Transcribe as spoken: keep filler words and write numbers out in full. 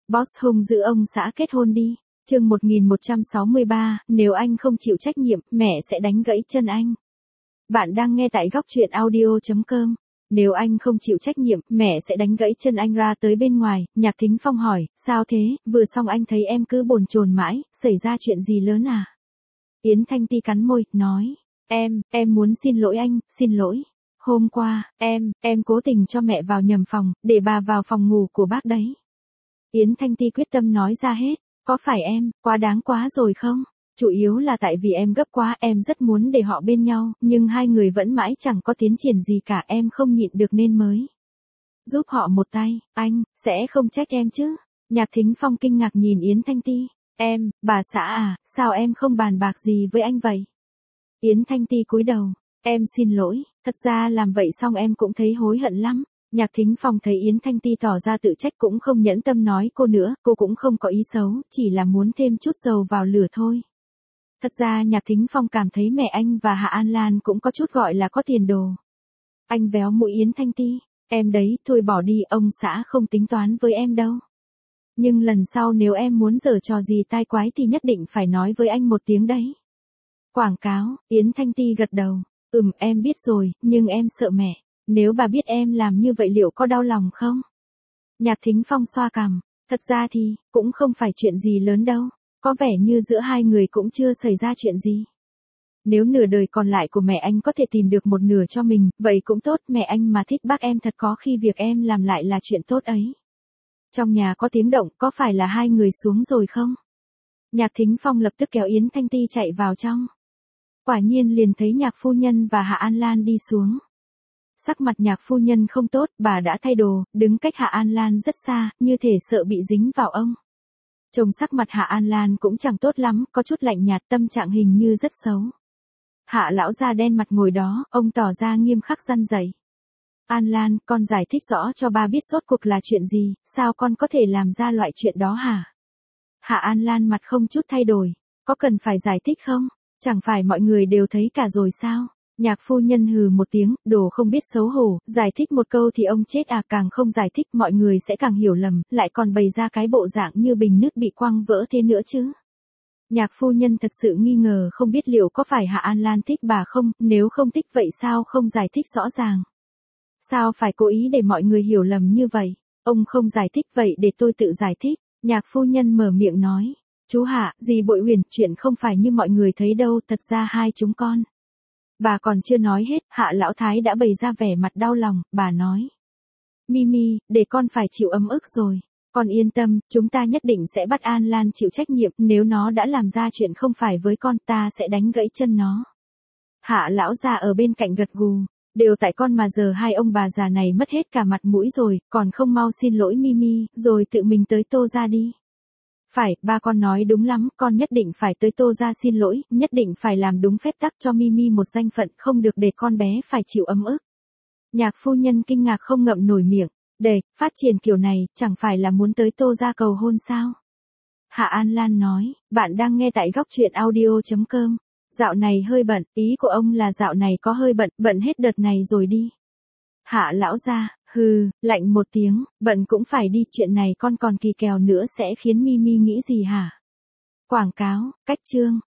Boss hung dữ ông xã kết hôn đi. Chương một nghìn một trăm sáu mươi ba, nếu anh không chịu trách nhiệm, mẹ sẽ đánh gãy chân anh. Bạn đang nghe tại góc truyện audio chấm com. Nếu anh không chịu trách nhiệm, mẹ sẽ đánh gãy chân anh. Ra tới bên ngoài, Nhạc Thính Phong hỏi, sao thế, vừa xong anh thấy em cứ bồn chồn mãi, xảy ra chuyện gì lớn à? Yến Thanh Ti cắn môi, nói, em, em muốn xin lỗi anh, xin lỗi. Hôm qua, em, em cố tình cho mẹ vào nhầm phòng, để bà vào phòng ngủ của bác đấy. Yến Thanh Ti quyết tâm nói ra hết, có phải em, quá đáng quá rồi không? Chủ yếu là tại vì em gấp quá, em rất muốn để họ bên nhau, nhưng hai người vẫn mãi chẳng có tiến triển gì cả, em không nhịn được nên mới giúp họ một tay. Anh, sẽ không trách em chứ? Nhạc Thính Phong kinh ngạc nhìn Yến Thanh Ti, em, bà xã à, sao em không bàn bạc gì với anh vậy? Yến Thanh Ti cúi đầu, em xin lỗi, thật ra làm vậy xong em cũng thấy hối hận lắm. Nhạc Thính Phong thấy Yến Thanh Ti tỏ ra tự trách cũng không nhẫn tâm nói cô nữa, cô cũng không có ý xấu, chỉ là muốn thêm chút dầu vào lửa thôi. Thật ra Nhạc Thính Phong cảm thấy mẹ anh và Hạ An Lan cũng có chút gọi là có tiền đồ. Anh véo mũi Yến Thanh Ti, em đấy, thôi bỏ đi, ông xã không tính toán với em đâu. Nhưng lần sau nếu em muốn giở trò gì tai quái thì nhất định phải nói với anh một tiếng đấy. Quảng cáo, Yến Thanh Ti gật đầu, ừm em biết rồi, nhưng em sợ mẹ. Nếu bà biết em làm như vậy liệu có đau lòng không? Nhạc Thính Phong xoa cằm, thật ra thì, cũng không phải chuyện gì lớn đâu, có vẻ như giữa hai người cũng chưa xảy ra chuyện gì. Nếu nửa đời còn lại của mẹ anh có thể tìm được một nửa cho mình, vậy cũng tốt, mẹ anh mà thích bác em thật có khi việc em làm lại là chuyện tốt ấy. Trong nhà có tiếng động, có phải là hai người xuống rồi không? Nhạc Thính Phong lập tức kéo Yến Thanh Ti chạy vào trong. Quả nhiên liền thấy Nhạc phu nhân và Hạ An Lan đi xuống. Sắc mặt Nhạc phu nhân không tốt, bà đã thay đồ, đứng cách Hạ An Lan rất xa, như thể sợ bị dính vào ông. Trông sắc mặt Hạ An Lan cũng chẳng tốt lắm, có chút lạnh nhạt, tâm trạng hình như rất xấu. Hạ lão gia đen mặt ngồi đó, ông tỏ ra nghiêm khắc răn dạy. An Lan, con giải thích rõ cho ba biết rốt cuộc là chuyện gì, sao con có thể làm ra loại chuyện đó hả? Hạ An Lan mặt không chút thay đổi, có cần phải giải thích không? Chẳng phải mọi người đều thấy cả rồi sao? Nhạc phu nhân hừ một tiếng, đồ không biết xấu hổ, giải thích một câu thì ông chết à, càng không giải thích mọi người sẽ càng hiểu lầm, lại còn bày ra cái bộ dạng như bình nước bị quăng vỡ thế nữa chứ. Nhạc phu nhân thật sự nghi ngờ không biết liệu có phải Hạ An Lan thích bà không, nếu không thích vậy sao không giải thích rõ ràng. Sao phải cố ý để mọi người hiểu lầm như vậy, ông không giải thích vậy để tôi tự giải thích. Nhạc phu nhân mở miệng nói, chú Hạ, dì Bội Huyền, chuyện không phải như mọi người thấy đâu, thật ra hai chúng con. Bà còn chưa nói hết, Hạ lão thái đã bày ra vẻ mặt đau lòng, bà nói. Mimi, để con phải chịu ấm ức rồi. Con yên tâm, chúng ta nhất định sẽ bắt An Lan chịu trách nhiệm, nếu nó đã làm ra chuyện không phải với con, ta sẽ đánh gãy chân nó. Hạ lão già ở bên cạnh gật gù, đều tại con mà giờ hai ông bà già này mất hết cả mặt mũi rồi, còn không mau xin lỗi Mimi, rồi tự mình tới Tô gia đi. Phải, ba con nói đúng lắm, con nhất định phải tới Tô gia xin lỗi, nhất định phải làm đúng phép tắc cho Mimi một danh phận, không được để con bé phải chịu ấm ức. Nhạc phu nhân kinh ngạc không ngậm nổi miệng, để, phát triển kiểu này, chẳng phải là muốn tới Tô gia cầu hôn sao? Hạ An Lan nói, bạn đang nghe tại góc truyện audio chấm com, dạo này hơi bận, ý của ông là dạo này có hơi bận, bận hết đợt này rồi đi. Hạ lão gia, hừ, lạnh một tiếng, bận cũng phải đi, chuyện này con còn kỳ kèo nữa sẽ khiến Mimi nghĩ gì hả? Quảng cáo, cách chương.